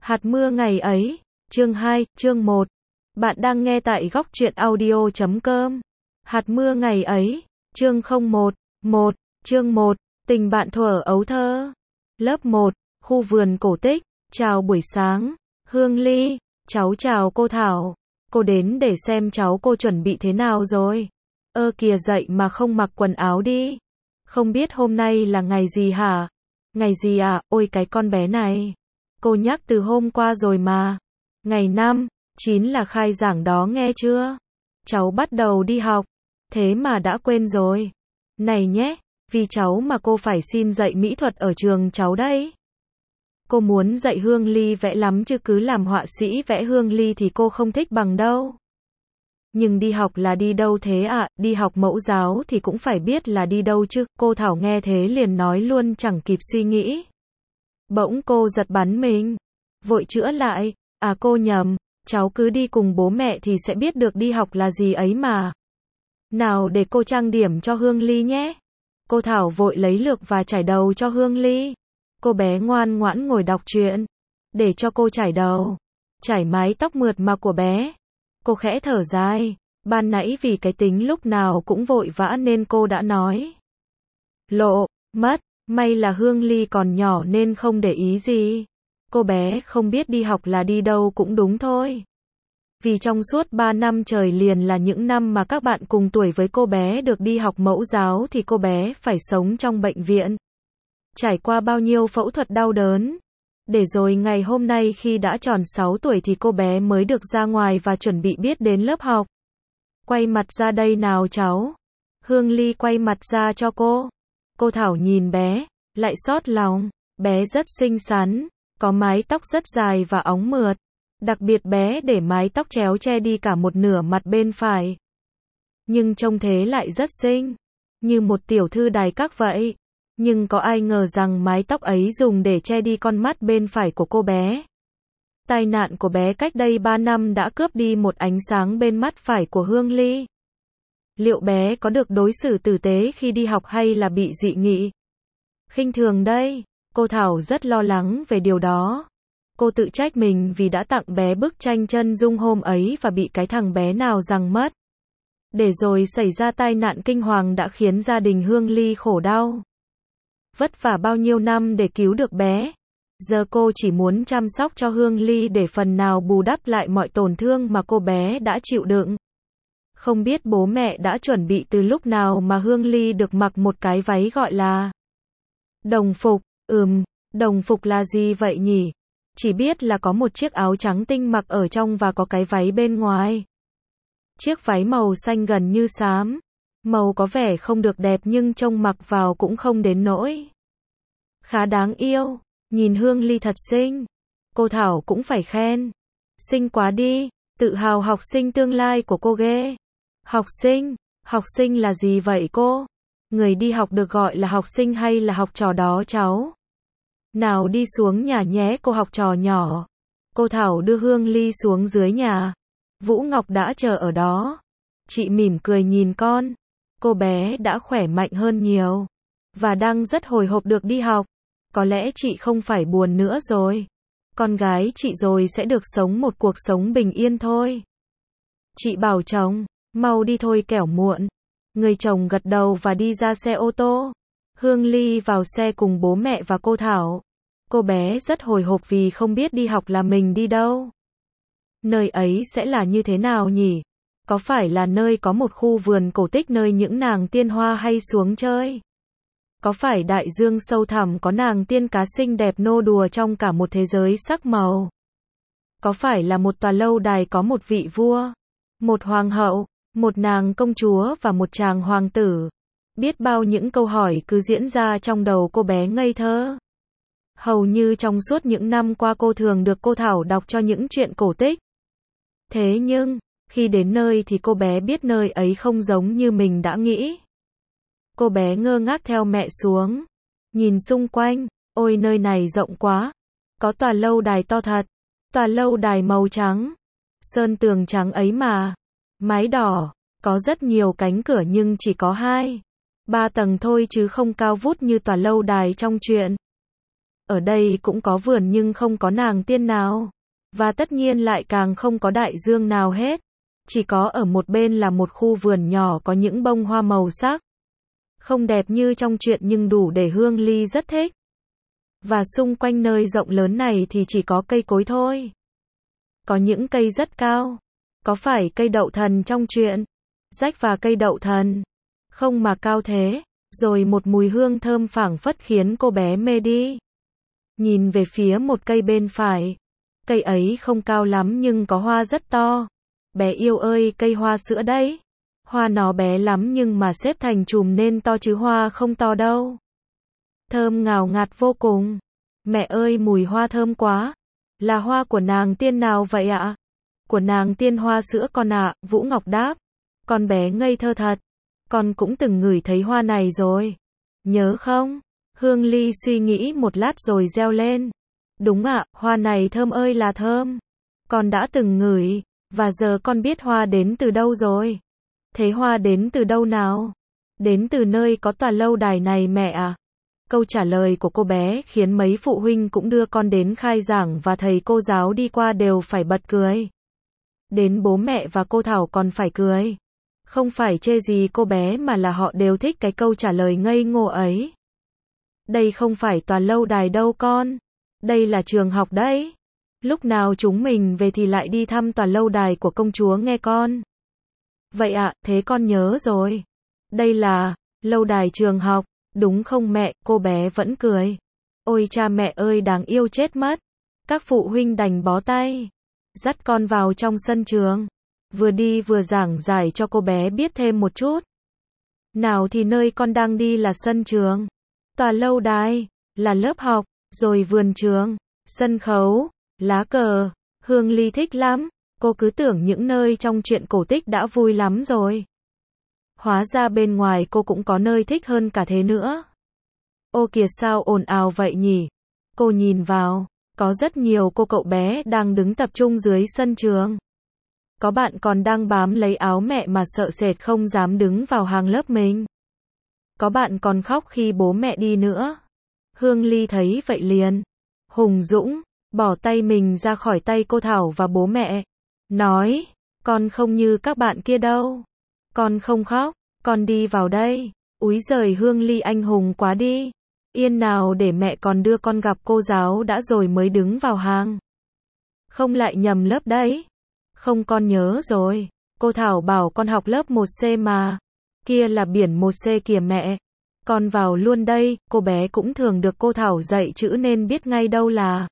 Hạt mưa ngày ấy, chương 2, chương 1. Bạn đang nghe tại góc truyện audio.com. Hạt mưa ngày ấy, chương 01, chương 1, tình bạn thuở ấu thơ. Lớp 1, khu vườn cổ tích, chào buổi sáng, Hương Ly, cháu chào cô Thảo. Cô đến để xem cháu cô chuẩn bị thế nào rồi. Ơ kìa dậy mà không mặc quần áo đi. Không biết hôm nay là ngày gì hả? Ngày gì à, ôi cái con bé này. Cô nhắc từ hôm qua rồi mà. Ngày 5, 9 là khai giảng đó nghe chưa? Cháu bắt đầu đi học. Thế mà đã quên rồi. Này nhé, vì cháu mà cô phải xin dạy mỹ thuật ở trường cháu đấy. Cô muốn dạy Hương Ly vẽ lắm chứ cứ làm họa sĩ vẽ Hương Ly thì cô không thích bằng đâu. Nhưng đi học là đi đâu thế ạ? Đi học mẫu giáo thì cũng phải biết là đi đâu chứ. Cô Thảo nghe thế liền nói luôn chẳng kịp suy nghĩ. Bỗng cô giật bắn mình. Vội chữa lại. À cô nhầm, cháu cứ đi cùng bố mẹ thì sẽ biết được đi học là gì ấy mà. Nào để cô trang điểm cho Hương Ly nhé. Cô Thảo vội lấy lược và chải đầu cho Hương Ly. Cô bé ngoan ngoãn ngồi đọc truyện. Để cho cô chải đầu. Chải mái tóc mượt mà của bé. Cô khẽ thở dài. Ban nãy vì cái tính lúc nào cũng vội vã nên cô đã nói lộ mất. May là Hương Ly còn nhỏ nên không để ý gì. Cô bé không biết đi học là đi đâu cũng đúng thôi. Vì trong suốt 3 năm trời liền là những năm mà các bạn cùng tuổi với cô bé được đi học mẫu giáo thì cô bé phải sống trong bệnh viện. Trải qua bao nhiêu phẫu thuật đau đớn. Để rồi ngày hôm nay khi đã tròn 6 tuổi thì cô bé mới được ra ngoài và chuẩn bị biết đến lớp học. Quay mặt ra đây nào cháu. Hương Ly quay mặt ra cho cô. Cô Thảo nhìn bé, lại xót lòng. Bé rất xinh xắn, có mái tóc rất dài và óng mượt. Đặc biệt bé để mái tóc chéo che đi cả một nửa mặt bên phải. Nhưng trông thế lại rất xinh, như một tiểu thư đài các vậy. Nhưng có ai ngờ rằng mái tóc ấy dùng để che đi con mắt bên phải của cô bé. Tai nạn của bé cách đây 3 năm đã cướp đi một ánh sáng bên mắt phải của Hương Ly. Liệu bé có được đối xử tử tế khi đi học hay là bị dị nghị? Khinh thường đây. Cô Thảo rất lo lắng về điều đó. Cô tự trách mình vì đã tặng bé bức tranh chân dung hôm ấy và bị cái thằng bé nào giằng mất. Để rồi xảy ra tai nạn kinh hoàng đã khiến gia đình Hương Ly khổ đau. Vất vả bao nhiêu năm để cứu được bé. Giờ cô chỉ muốn chăm sóc cho Hương Ly để phần nào bù đắp lại mọi tổn thương mà cô bé đã chịu đựng. Không biết bố mẹ đã chuẩn bị từ lúc nào mà Hương Ly được mặc một cái váy gọi là đồng phục. Đồng phục là gì vậy nhỉ? Chỉ biết là có một chiếc áo trắng tinh mặc ở trong và có cái váy bên ngoài. Chiếc váy màu xanh gần như xám. Màu có vẻ không được đẹp nhưng trông mặc vào cũng không đến nỗi. Khá đáng yêu. Nhìn Hương Ly thật xinh. Cô Thảo cũng phải khen. Xinh quá đi. Tự hào học sinh tương lai của cô ghê. Học sinh là gì vậy cô? Người đi học được gọi là học sinh hay là học trò đó cháu? Nào đi xuống nhà nhé cô học trò nhỏ. Cô Thảo đưa Hương Ly xuống dưới nhà. Vũ Ngọc đã chờ ở đó. Chị mỉm cười nhìn con. Cô bé đã khỏe mạnh hơn nhiều. Và đang rất hồi hộp được đi học. Có lẽ chị không phải buồn nữa rồi. Con gái chị rồi sẽ được sống một cuộc sống bình yên thôi. Chị bảo chồng, mau đi thôi kẻo muộn. Người chồng gật đầu và đi ra xe ô tô. Hương Ly vào xe cùng bố mẹ và cô Thảo. Cô bé rất hồi hộp vì không biết đi học là mình đi đâu. Nơi ấy sẽ là như thế nào nhỉ? Có phải là nơi có một khu vườn cổ tích nơi những nàng tiên hoa hay xuống chơi? Có phải đại dương sâu thẳm có nàng tiên cá xinh đẹp nô đùa trong cả một thế giới sắc màu? Có phải là một tòa lâu đài có một vị vua, một hoàng hậu, một nàng công chúa và một chàng hoàng tử? Biết bao những câu hỏi cứ diễn ra trong đầu cô bé ngây thơ. Hầu như trong suốt những năm qua cô thường được cô Thảo đọc cho những chuyện cổ tích. Thế nhưng, khi đến nơi thì cô bé biết nơi ấy không giống như mình đã nghĩ. Cô bé ngơ ngác theo mẹ xuống. Nhìn xung quanh, ôi nơi này rộng quá. Có tòa lâu đài to thật. Tòa lâu đài màu trắng. Sơn tường trắng ấy mà. Mái đỏ. Có rất nhiều cánh cửa nhưng chỉ có 2, 3 tầng thôi chứ không cao vút như tòa lâu đài trong truyện. Ở đây cũng có vườn nhưng không có nàng tiên nào. Và tất nhiên lại càng không có đại dương nào hết. Chỉ có ở một bên là một khu vườn nhỏ có những bông hoa màu sắc. Không đẹp như trong truyện nhưng đủ để Hương Ly rất thích. Và xung quanh nơi rộng lớn này thì chỉ có cây cối thôi. Có những cây rất cao. Có phải cây đậu thần trong truyện? Rách và cây đậu thần. Không mà cao thế. Rồi một mùi hương thơm phảng phất khiến cô bé mê đi. Nhìn về phía một cây bên phải. Cây ấy không cao lắm nhưng có hoa rất to. Bé yêu ơi, cây hoa sữa đấy. Hoa nó bé lắm nhưng mà xếp thành chùm nên to chứ hoa không to đâu. Thơm ngào ngạt vô cùng. Mẹ ơi, mùi hoa thơm quá. Là hoa của nàng tiên nào vậy ạ? Của nàng tiên hoa sữa con ạ, Vũ Ngọc đáp. Con bé ngây thơ thật. Con cũng từng ngửi thấy hoa này rồi. Nhớ không? Hương Ly suy nghĩ một lát rồi reo lên. Đúng ạ, hoa này thơm ơi là thơm. Con đã từng ngửi, và giờ con biết hoa đến từ đâu rồi. Thế hoa đến từ đâu nào? Đến từ nơi có tòa lâu đài này mẹ à. Câu trả lời của cô bé khiến mấy phụ huynh cũng đưa con đến khai giảng và thầy cô giáo đi qua đều phải bật cười. Đến bố mẹ và cô Thảo còn phải cười. Không phải chê gì cô bé mà là họ đều thích cái câu trả lời ngây ngô ấy. Đây không phải tòa lâu đài đâu con. Đây là trường học đấy. Lúc nào chúng mình về thì lại đi thăm tòa lâu đài của công chúa nghe con. Vậy ạ, thế con nhớ rồi. Đây là lâu đài trường học, đúng không mẹ? Cô bé vẫn cười. Ôi cha mẹ ơi, đáng yêu chết mất. Các phụ huynh đành bó tay, dắt con vào trong sân trường. Vừa đi vừa giảng giải cho cô bé biết thêm một chút. Nào thì nơi con đang đi là sân trường, tòa lâu đài là lớp học, rồi vườn trường, sân khấu, lá cờ. Hương Ly thích lắm. Cô cứ tưởng những nơi trong truyện cổ tích đã vui lắm rồi. Hóa ra bên ngoài cô cũng có nơi thích hơn cả thế nữa. Ô kìa sao ồn ào vậy nhỉ? Cô nhìn vào, có rất nhiều cô cậu bé đang đứng tập trung dưới sân trường. Có bạn còn đang bám lấy áo mẹ mà sợ sệt không dám đứng vào hàng lớp mình. Có bạn còn khóc khi bố mẹ đi nữa. Hương Ly thấy vậy liền hùng dũng bỏ tay mình ra khỏi tay cô Thảo và bố mẹ. Nói, con không như các bạn kia đâu. Con không khóc, con đi vào đây. Úi giời Hương Ly anh hùng quá đi. Yên nào để mẹ còn đưa con gặp cô giáo đã rồi mới đứng vào hàng. Không lại nhầm lớp đấy. Không con nhớ rồi. Cô Thảo bảo con học lớp 1C mà. Kia là biển 1C kìa mẹ. Con vào luôn đây, cô bé cũng thường được cô Thảo dạy chữ nên biết ngay đâu là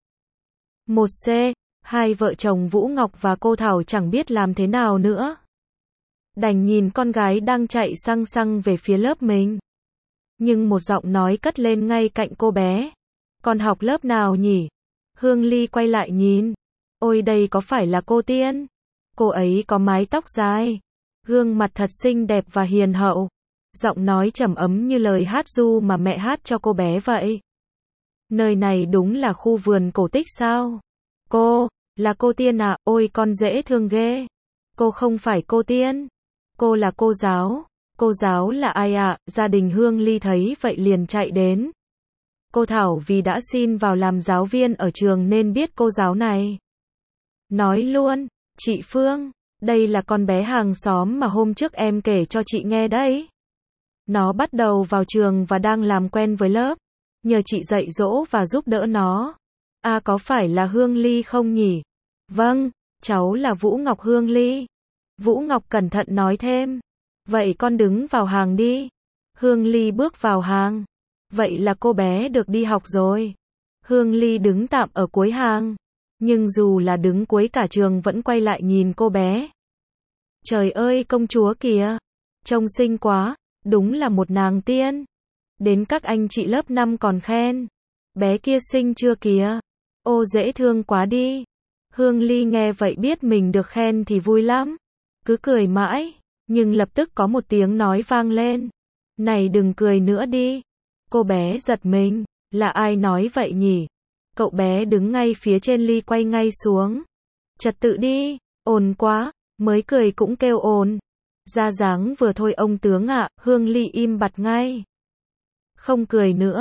1C. Hai vợ chồng Vũ Ngọc và cô Thảo chẳng biết làm thế nào nữa. Đành nhìn con gái đang chạy xăng xăng về phía lớp mình. Nhưng một giọng nói cất lên ngay cạnh cô bé. Con học lớp nào nhỉ? Hương Ly quay lại nhìn. Ôi đây có phải là cô Tiên? Cô ấy có mái tóc dài, gương mặt thật xinh đẹp và hiền hậu. Giọng nói trầm ấm như lời hát ru mà mẹ hát cho cô bé vậy. Nơi này đúng là khu vườn cổ tích sao? Cô, là cô Tiên à? Ôi con dễ thương ghê. Cô không phải cô Tiên. Cô là cô giáo. Cô giáo là ai ạ? Gia đình Hương Ly thấy vậy liền chạy đến. Cô Thảo vì đã xin vào làm giáo viên ở trường nên biết cô giáo này. Nói luôn, chị Phương, đây là con bé hàng xóm mà hôm trước em kể cho chị nghe đấy. Nó bắt đầu vào trường và đang làm quen với lớp. Nhờ chị dạy dỗ và giúp đỡ nó. À có phải là Hương Ly không nhỉ? Vâng, cháu là Vũ Ngọc Hương Ly. Vũ Ngọc cẩn thận nói thêm. Vậy con đứng vào hàng đi. Hương Ly bước vào hàng. Vậy là cô bé được đi học rồi. Hương Ly đứng tạm ở cuối hàng. Nhưng dù là đứng cuối cả trường vẫn quay lại nhìn cô bé. Trời ơi công chúa kìa. Trông xinh quá. Đúng là một nàng tiên. Đến các anh chị lớp 5 còn khen. Bé kia xinh chưa kìa. Ô dễ thương quá đi. Hương Ly nghe vậy biết mình được khen thì vui lắm. Cứ cười mãi. Nhưng lập tức có một tiếng nói vang lên. Này đừng cười nữa đi. Cô bé giật mình. Là ai nói vậy nhỉ? Cậu bé đứng ngay phía trên Ly quay ngay xuống. Trật tự đi. Ồn quá. Mới cười cũng kêu ồn. Ra dáng vừa thôi ông tướng ạ. Hương Ly im bặt ngay. Không cười nữa.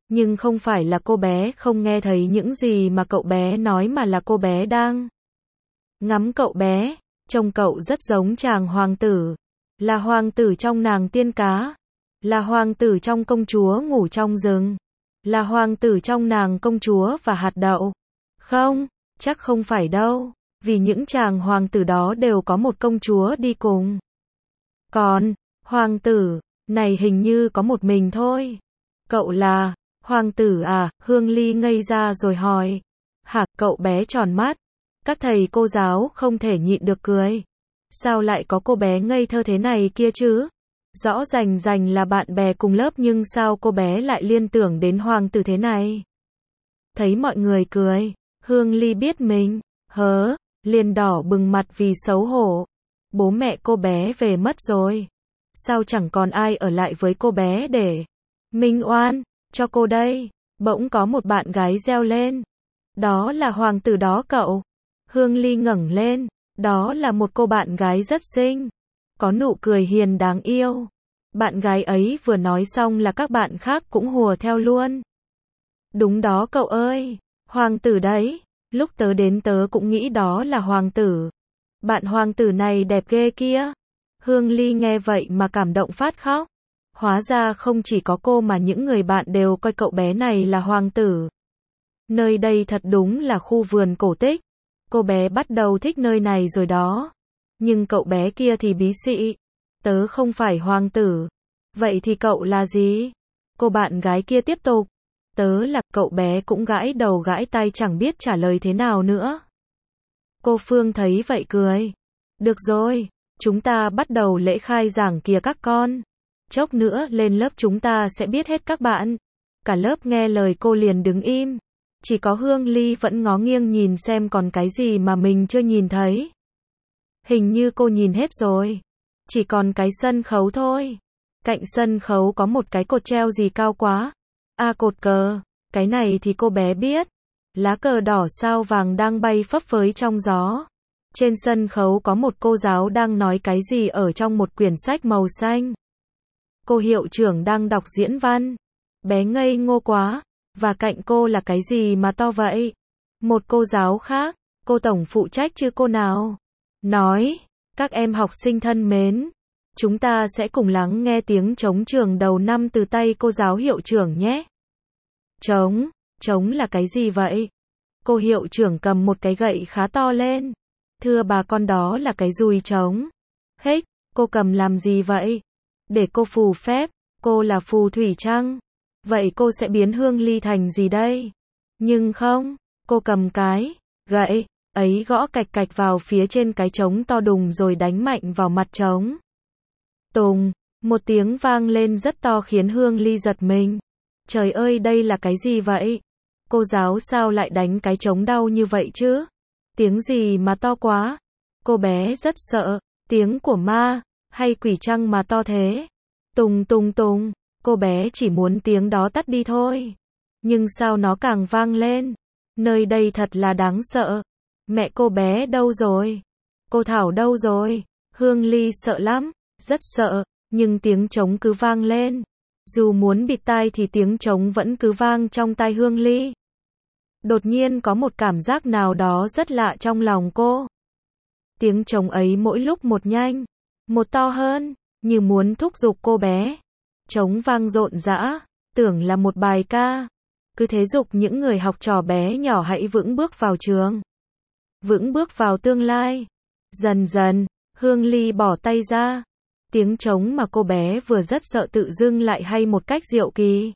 Nhưng không phải là cô bé không nghe thấy những gì mà cậu bé nói mà là cô bé đang ngắm cậu bé. Trông cậu rất giống chàng hoàng tử. Là hoàng tử trong nàng tiên cá. Là hoàng tử trong công chúa ngủ trong rừng. Là hoàng tử trong nàng công chúa và hạt đậu. Không, chắc không phải đâu. Vì những chàng hoàng tử đó đều có một công chúa đi cùng. Còn, hoàng tử này hình như có một mình thôi. Cậu là hoàng tử à? Hương Ly ngây ra rồi hỏi. Hả? Cậu bé tròn mắt. Các thầy cô giáo không thể nhịn được cười. Sao lại có cô bé ngây thơ thế này kia chứ? Rõ rành rành là bạn bè cùng lớp nhưng sao cô bé lại liên tưởng đến hoàng tử thế này? Thấy mọi người cười, Hương Ly biết mình liền đỏ bừng mặt vì xấu hổ. Bố mẹ cô bé về mất rồi. Sao chẳng còn ai ở lại với cô bé để minh oan cho cô đây? Bỗng có một bạn gái reo lên. Đó là hoàng tử đó cậu. Hương Ly ngẩng lên. Đó là một cô bạn gái rất xinh. Có nụ cười hiền đáng yêu. Bạn gái ấy vừa nói xong là các bạn khác cũng hùa theo luôn. Đúng đó cậu ơi. Hoàng tử đấy. Lúc tớ đến tớ cũng nghĩ đó là hoàng tử. Bạn hoàng tử này đẹp ghê kia. Hương Ly nghe vậy mà cảm động phát khóc. Hóa ra không chỉ có cô mà những người bạn đều coi cậu bé này là hoàng tử. Nơi đây thật đúng là khu vườn cổ tích. Cô bé bắt đầu thích nơi này rồi đó. Nhưng cậu bé kia thì bí xị. Tớ không phải hoàng tử. Vậy thì cậu là gì? Cô bạn gái kia tiếp tục. Tớ là, cậu bé cũng gãi đầu gãi tay chẳng biết trả lời thế nào nữa. Cô Phương thấy vậy cười. Được rồi, chúng ta bắt đầu lễ khai giảng kìa các con. Chốc nữa lên lớp chúng ta sẽ biết hết các bạn. Cả lớp nghe lời cô liền đứng im. Chỉ có Hương Ly vẫn ngó nghiêng nhìn xem còn cái gì mà mình chưa nhìn thấy. Hình như cô nhìn hết rồi. Chỉ còn cái sân khấu thôi. Cạnh sân khấu có một cái cột treo gì cao quá. À, cột cờ. Cái này thì cô bé biết. Lá cờ đỏ sao vàng đang bay phấp phới trong gió. Trên sân khấu có một cô giáo đang nói cái gì ở trong một quyển sách màu xanh. Cô hiệu trưởng đang đọc diễn văn. Bé ngây ngô quá. Và cạnh cô là cái gì mà to vậy? Một cô giáo khác, cô tổng phụ trách chứ cô nào? Nói, các em học sinh thân mến, chúng ta sẽ cùng lắng nghe tiếng trống trường đầu năm từ tay cô giáo hiệu trưởng nhé. Trống là cái gì vậy? Cô hiệu trưởng cầm một cái gậy khá to lên. Thưa bà con đó là cái dùi trống. Hếch, cô cầm làm gì vậy? Để cô phù phép, cô là phù thủy chăng? Vậy cô sẽ biến Hương Ly thành gì đây? Nhưng không, cô cầm cái gậy ấy gõ cạch cạch vào phía trên cái trống to đùng rồi đánh mạnh vào mặt trống. Tùng, một tiếng vang lên rất to khiến Hương Ly giật mình. Trời ơi, đây là cái gì vậy? Cô giáo sao lại đánh cái trống đau như vậy chứ? Tiếng gì mà to quá? Cô bé rất sợ, tiếng của ma hay quỷ chăng mà to thế? Tùng tùng tùng. Cô bé chỉ muốn tiếng đó tắt đi thôi. Nhưng sao nó càng vang lên? Nơi đây thật là đáng sợ. Mẹ cô bé đâu rồi? Cô Thảo đâu rồi? Hương Ly sợ lắm, rất sợ, nhưng tiếng trống cứ vang lên. Dù muốn bịt tai thì tiếng trống vẫn cứ vang trong tai Hương Ly. Đột nhiên có một cảm giác nào đó rất lạ trong lòng cô. Tiếng trống ấy mỗi lúc một nhanh, một to hơn, như muốn thúc giục cô bé. Trống vang rộn rã, tưởng là một bài ca. Cứ thế giục những người học trò bé nhỏ hãy vững bước vào trường. Vững bước vào tương lai. Dần dần, Hương Ly bỏ tay ra. Tiếng trống mà cô bé vừa rất sợ tự dưng lại hay một cách diệu kỳ.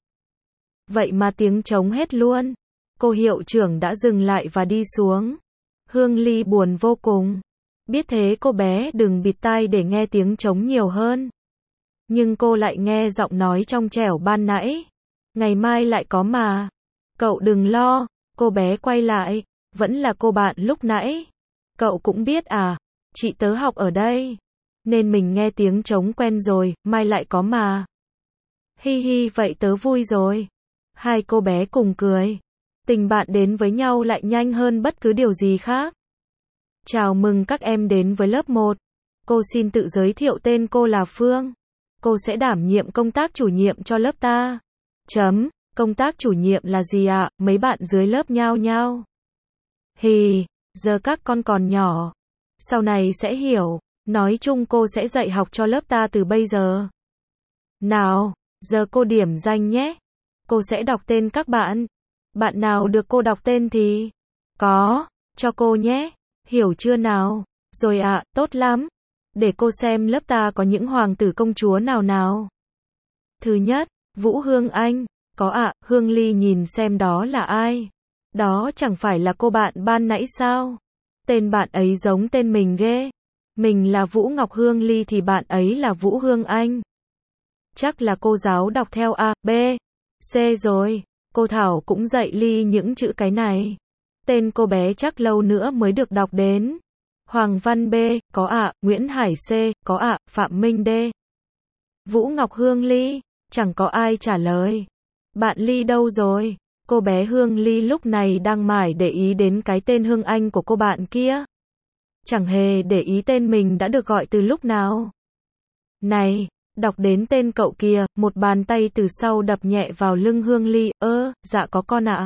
Vậy mà tiếng trống hết luôn. Cô hiệu trưởng đã dừng lại và đi xuống. Hương Ly buồn vô cùng. Biết thế cô bé đừng bịt tai để nghe tiếng trống nhiều hơn. Nhưng cô lại nghe giọng nói trong trẻo ban nãy. Ngày mai lại có mà. Cậu đừng lo. Cô bé quay lại. Vẫn là cô bạn lúc nãy. Cậu cũng biết à. Chị tớ học ở đây. Nên mình nghe tiếng trống quen rồi. Mai lại có mà. Hi hi, vậy tớ vui rồi. Hai cô bé cùng cười. Tình bạn đến với nhau lại nhanh hơn bất cứ điều gì khác. Chào mừng các em đến với lớp 1. Cô xin tự giới thiệu, tên cô là Phương. Cô sẽ đảm nhiệm công tác chủ nhiệm cho lớp ta. Công tác chủ nhiệm là gì ạ? Mấy bạn dưới lớp nhao nhao. Hì, giờ các con còn nhỏ. Sau này sẽ hiểu. Nói chung cô sẽ dạy học cho lớp ta từ bây giờ. Nào, giờ cô điểm danh nhé. Cô sẽ đọc tên các bạn. Bạn nào được cô đọc tên thì có, cho cô nhé. Hiểu chưa nào? Rồi ạ, tốt lắm. Để cô xem lớp ta có những hoàng tử công chúa nào nào. Thứ nhất, Vũ Hương Anh. Có ạ, Hương Ly nhìn xem đó là ai. Đó chẳng phải là cô bạn ban nãy sao? Tên bạn ấy giống tên mình ghê. Mình là Vũ Ngọc Hương Ly thì bạn ấy là Vũ Hương Anh. Chắc là cô giáo đọc theo A, B, C rồi. Cô Thảo cũng dạy Ly những chữ cái này. Tên cô bé chắc lâu nữa mới được đọc đến. Hoàng Văn B, có ạ, Nguyễn Hải C, có ạ, Phạm Minh D. Vũ Ngọc Hương Ly, chẳng có ai trả lời. Bạn Ly đâu rồi? Cô bé Hương Ly lúc này đang mải để ý đến cái tên Hương Anh của cô bạn kia. Chẳng hề để ý tên mình đã được gọi từ lúc nào. Này, đọc đến tên cậu kìa, một bàn tay từ sau đập nhẹ vào lưng Hương Ly, dạ có con ạ.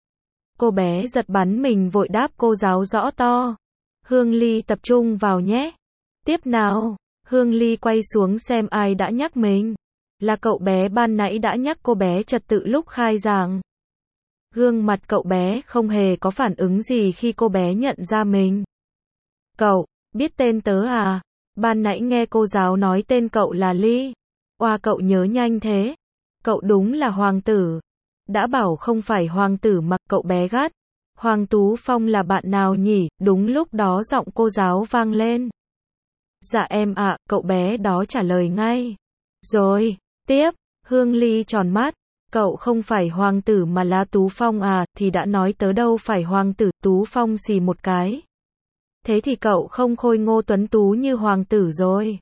Cô bé giật bắn mình vội đáp cô giáo rõ to. Hương Ly tập trung vào nhé. Tiếp nào, Hương Ly quay xuống xem ai đã nhắc mình. Là cậu bé ban nãy đã nhắc cô bé trật tự lúc khai giảng. Gương mặt cậu bé không hề có phản ứng gì khi cô bé nhận ra mình. Cậu, biết tên tớ à? Ban nãy nghe cô giáo nói tên cậu là Ly. Oa cậu nhớ nhanh thế. Cậu đúng là hoàng tử. Đã bảo không phải hoàng tử mà cậu bé gắt. Hoàng Tú Phong là bạn nào nhỉ? Đúng lúc đó giọng cô giáo vang lên. Dạ em ạ, cậu bé đó trả lời ngay. Rồi, tiếp, Hương Ly tròn mắt. Cậu không phải hoàng tử mà là Tú Phong à, thì đã nói tớ đâu phải hoàng tử. Tú Phong xì một cái. Thế thì cậu không khôi ngô tuấn tú như hoàng tử rồi.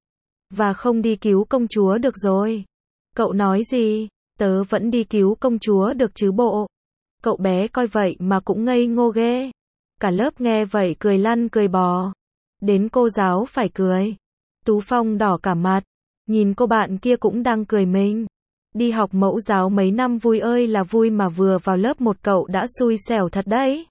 Và không đi cứu công chúa được rồi. Cậu nói gì? Tớ vẫn đi cứu công chúa được chứ bộ. Cậu bé coi vậy mà cũng ngây ngô ghê. Cả lớp nghe vậy cười lăn cười bò. Đến cô giáo phải cười. Tú Phong đỏ cả mặt. Nhìn cô bạn kia cũng đang cười mình. Đi học mẫu giáo mấy năm vui ơi là vui mà vừa vào lớp một cậu đã xui xẻo thật đấy.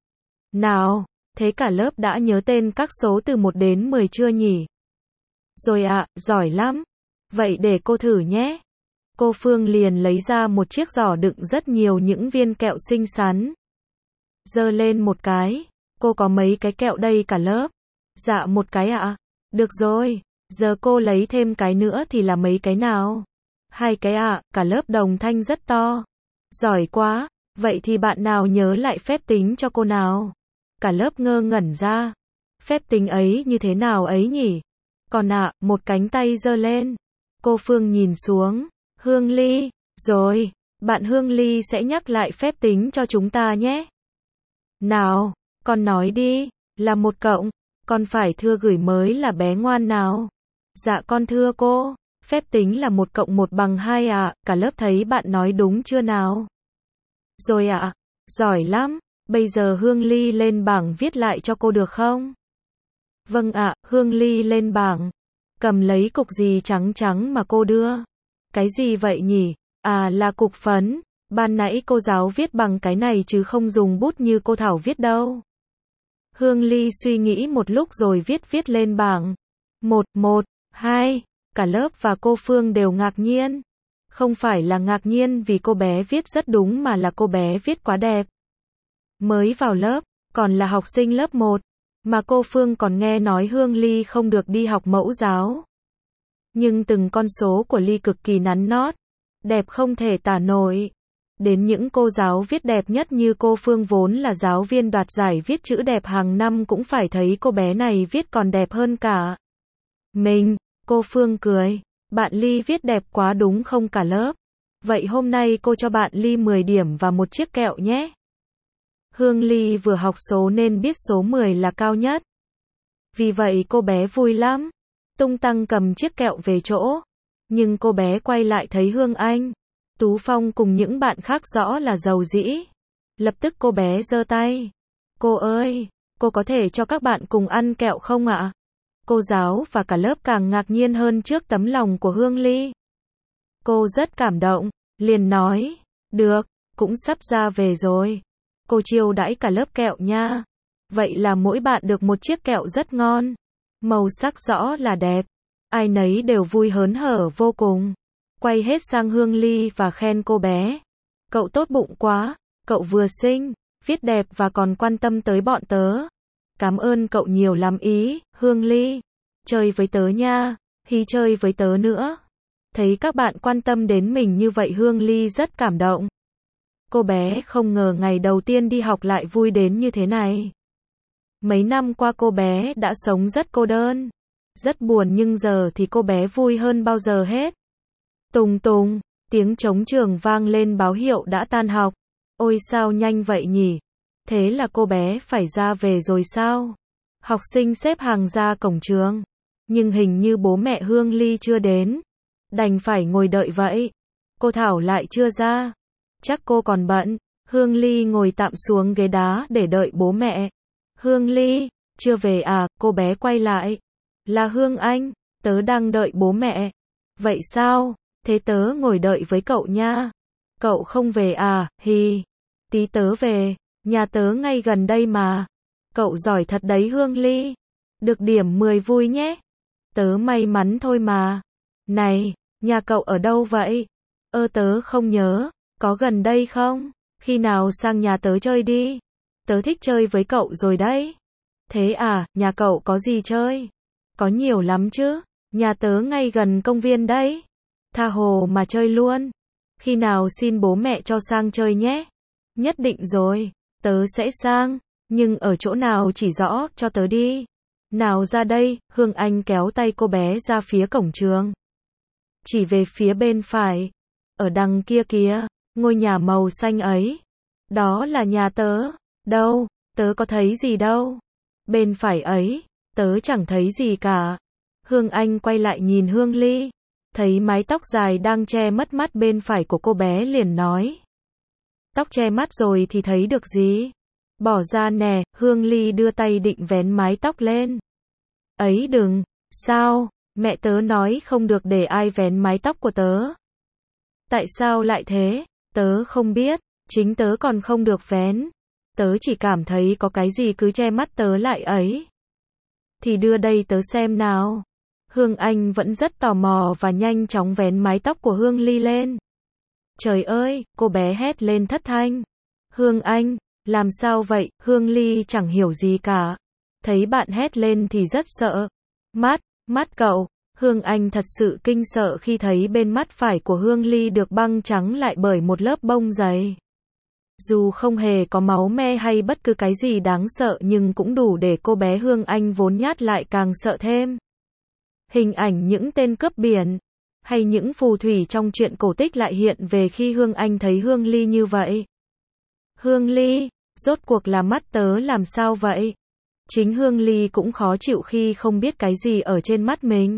Nào, thế cả lớp đã nhớ tên các số từ 1 đến 10 chưa nhỉ? Rồi ạ, giỏi lắm. Vậy để cô thử nhé. Cô Phương liền lấy ra một chiếc giỏ đựng rất nhiều những viên kẹo xinh xắn. Giơ lên một cái. Cô có mấy cái kẹo đây cả lớp? Dạ một cái ạ. Được rồi. Giờ cô lấy thêm cái nữa thì là mấy cái nào? 2 cái ạ. Cả lớp đồng thanh rất to. Giỏi quá. Vậy thì bạn nào nhớ lại phép tính cho cô nào? Cả lớp ngơ ngẩn ra. Phép tính ấy như thế nào ấy nhỉ? Còn ạ, một cánh tay giơ lên. Cô Phương nhìn xuống. Hương Ly, rồi, bạn Hương Ly sẽ nhắc lại phép tính cho chúng ta nhé. Nào, con nói đi, là 1 cộng, con phải thưa gửi mới là bé ngoan nào. Dạ con thưa cô, phép tính là 1 cộng 1 bằng 2 ạ, cả lớp thấy bạn nói đúng chưa nào? Rồi ạ, giỏi lắm, bây giờ Hương Ly lên bảng viết lại cho cô được không? Vâng ạ, Hương Ly lên bảng, cầm lấy cục gì trắng trắng mà cô đưa. Cái gì vậy nhỉ? À là cục phấn. Ban nãy cô giáo viết bằng cái này chứ không dùng bút như cô Thảo viết đâu. Hương Ly suy nghĩ một lúc rồi viết lên bảng. 1, 1, 2. Cả lớp và cô Phương đều ngạc nhiên. Không phải là ngạc nhiên vì cô bé viết rất đúng mà là cô bé viết quá đẹp. Mới vào lớp, còn là học sinh lớp 1. Mà cô Phương còn nghe nói Hương Ly không được đi học mẫu giáo. Nhưng từng con số của Ly cực kỳ nắn nót, đẹp không thể tả nổi. Đến những cô giáo viết đẹp nhất như cô Phương vốn là giáo viên đoạt giải viết chữ đẹp hàng năm cũng phải thấy cô bé này viết còn đẹp hơn cả mình. Cô Phương cười, bạn Ly viết đẹp quá đúng không cả lớp? Vậy hôm nay cô cho bạn Ly 10 điểm và 1 chiếc kẹo nhé. Hương Ly vừa học số nên biết số 10 là cao nhất. Vì vậy cô bé vui lắm. Tung tăng cầm chiếc kẹo về chỗ. Nhưng cô bé quay lại thấy Hương Anh, Tú Phong cùng những bạn khác rõ là giàu dĩ. Lập tức cô bé giơ tay. Cô ơi, cô có thể cho các bạn cùng ăn kẹo không ạ? Cô giáo và cả lớp càng ngạc nhiên hơn trước tấm lòng của Hương Ly. Cô rất cảm động, liền nói, Được, cũng sắp ra về rồi. Cô chiêu đãi cả lớp kẹo nha. Vậy là mỗi bạn được một chiếc kẹo rất ngon. Màu sắc rõ là đẹp. Ai nấy đều vui hớn hở vô cùng. Quay hết sang Hương Ly và khen cô bé. Cậu tốt bụng quá, cậu vừa xinh, viết đẹp và còn quan tâm tới bọn tớ. Cảm ơn cậu nhiều lắm ý, Hương Ly. Chơi với tớ nha, Hy chơi với tớ nữa. Thấy các bạn quan tâm đến mình như vậy Hương Ly rất cảm động. Cô bé không ngờ ngày đầu tiên đi học lại vui đến như thế này. Mấy năm qua cô bé đã sống rất cô đơn, rất buồn nhưng giờ thì cô bé vui hơn bao giờ hết. Tùng tùng, tiếng trống trường vang lên báo hiệu đã tan học. Ôi sao nhanh vậy nhỉ? Thế là cô bé phải ra về rồi sao? Học sinh xếp hàng ra cổng trường. Nhưng hình như bố mẹ Hương Ly chưa đến. Đành phải ngồi đợi vậy. Cô Thảo lại chưa ra. Chắc cô còn bận. Hương Ly ngồi tạm xuống ghế đá để đợi bố mẹ. Hương Ly, chưa về à? Cô bé quay lại. Là Hương Anh, tớ đang đợi bố mẹ. Vậy sao? Thế tớ ngồi đợi với cậu nha. Cậu không về à? Hì. Tí tớ về, nhà tớ ngay gần đây mà. Cậu giỏi thật đấy Hương Ly. Được điểm 10 vui nhé. Tớ may mắn thôi mà. Này, nhà cậu ở đâu vậy? Tớ không nhớ, có gần đây không? Khi nào sang nhà tớ chơi đi? Tớ thích chơi với cậu rồi đấy. Thế à, nhà cậu có gì chơi? Có nhiều lắm chứ, nhà tớ ngay gần công viên đấy. Tha hồ mà chơi luôn. Khi nào xin bố mẹ cho sang chơi nhé. Nhất định rồi, tớ sẽ sang, nhưng ở chỗ nào chỉ rõ cho tớ đi. Nào ra đây, Hương Anh kéo tay cô bé ra phía cổng trường. Chỉ về phía bên phải. Ở đằng kia kìa, ngôi nhà màu xanh ấy. Đó là nhà tớ. Đâu, tớ có thấy gì đâu. Bên phải ấy, tớ chẳng thấy gì cả. Hương Anh quay lại nhìn Hương Ly. Thấy mái tóc dài đang che mất mắt bên phải của cô bé liền nói. Tóc che mắt rồi thì thấy được gì? Bỏ ra nè, Hương Ly đưa tay định vén mái tóc lên. Ấy đừng, sao? Mẹ tớ nói không được để ai vén mái tóc của tớ. Tại sao lại thế? Tớ không biết, chính tớ còn không được vén. Tớ chỉ cảm thấy có cái gì cứ che mắt tớ lại ấy. Thì đưa đây tớ xem nào. Hương Anh vẫn rất tò mò và nhanh chóng vén mái tóc của Hương Ly lên. Trời ơi, cô bé hét lên thất thanh. Hương Anh, làm sao vậy? Hương Ly chẳng hiểu gì cả. Thấy bạn hét lên thì rất sợ. Mắt cậu. Hương Anh thật sự kinh sợ khi thấy bên mắt phải của Hương Ly được băng trắng lại bởi một lớp bông dày. Dù không hề có máu me hay bất cứ cái gì đáng sợ nhưng cũng đủ để cô bé Hương Anh vốn nhát lại càng sợ thêm. Hình ảnh những tên cướp biển hay những phù thủy trong truyện cổ tích lại hiện về khi Hương Anh thấy Hương Ly như vậy. Hương Ly, rốt cuộc là mắt tớ làm sao vậy? Chính Hương Ly cũng khó chịu khi không biết cái gì ở trên mắt mình.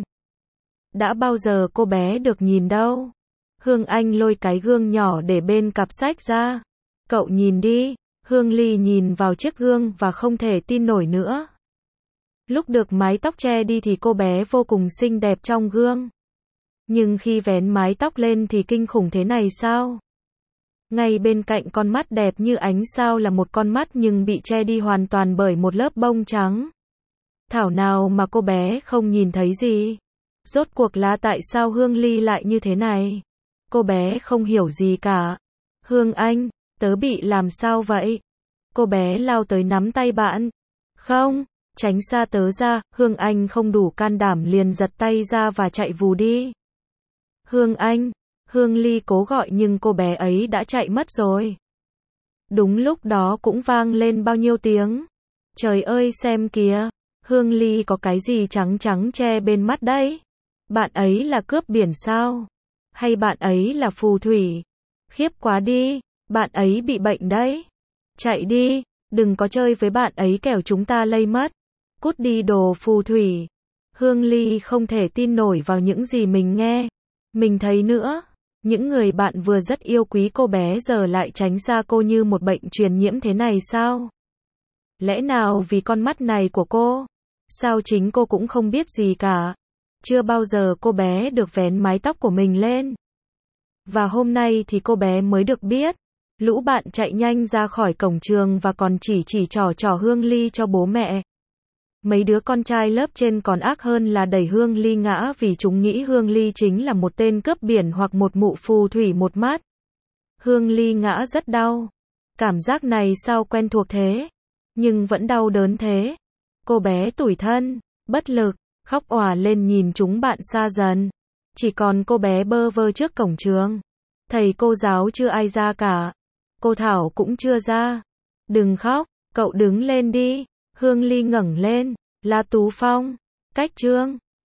Đã bao giờ cô bé được nhìn đâu. Hương Anh lôi cái gương nhỏ để bên cặp sách ra. Cậu nhìn đi. Hương Ly nhìn vào chiếc gương và không thể tin nổi nữa. Lúc được mái tóc che đi thì cô bé vô cùng xinh đẹp trong gương. Nhưng khi vén mái tóc lên thì kinh khủng thế này sao? Ngay bên cạnh con mắt đẹp như ánh sao là một con mắt nhưng bị che đi hoàn toàn bởi một lớp bông trắng. Thảo nào mà cô bé không nhìn thấy gì. Rốt cuộc là tại sao Hương Ly lại như thế này? Cô bé không hiểu gì cả. Hương Anh, tớ bị làm sao vậy? Cô bé lao tới nắm tay bạn. Không, tránh xa tớ ra. Hương Anh không đủ can đảm liền giật tay ra và chạy vù đi. Hương Anh, Hương Ly cố gọi nhưng cô bé ấy đã chạy mất rồi. Đúng lúc đó cũng vang lên bao nhiêu tiếng. Trời ơi xem kìa, Hương Ly có cái gì trắng trắng che bên mắt đấy. Bạn ấy là cướp biển sao? Hay bạn ấy là phù thủy? Khiếp quá đi, bạn ấy bị bệnh đấy. Chạy đi, đừng có chơi với bạn ấy kẻo chúng ta lây mất. Cút đi đồ phù thủy. Hương Ly không thể tin nổi vào những gì mình nghe. Mình thấy nữa, những người bạn vừa rất yêu quý cô bé giờ lại tránh xa cô như một bệnh truyền nhiễm thế này sao? Lẽ nào vì con mắt này của cô? Sao chính cô cũng không biết gì cả? Chưa bao giờ cô bé được vén mái tóc của mình lên. Và hôm nay thì cô bé mới được biết. Lũ bạn chạy nhanh ra khỏi cổng trường và còn chỉ trỏ Hương Ly cho bố mẹ. Mấy đứa con trai lớp trên còn ác hơn là đẩy Hương Ly ngã vì chúng nghĩ Hương Ly chính là một tên cướp biển hoặc một mụ phù thủy một mắt. Hương Ly ngã rất đau. Cảm giác này sao quen thuộc thế? Nhưng vẫn đau đớn thế. Cô bé tủi thân, bất lực, khóc òa lên nhìn chúng bạn xa dần. Chỉ còn cô bé bơ vơ trước cổng trường. Thầy cô giáo chưa ai ra cả. Cô Thảo cũng chưa ra. Đừng khóc, cậu đứng lên đi. Hương Ly ngẩng lên. La Tú Phong, Cách Trương.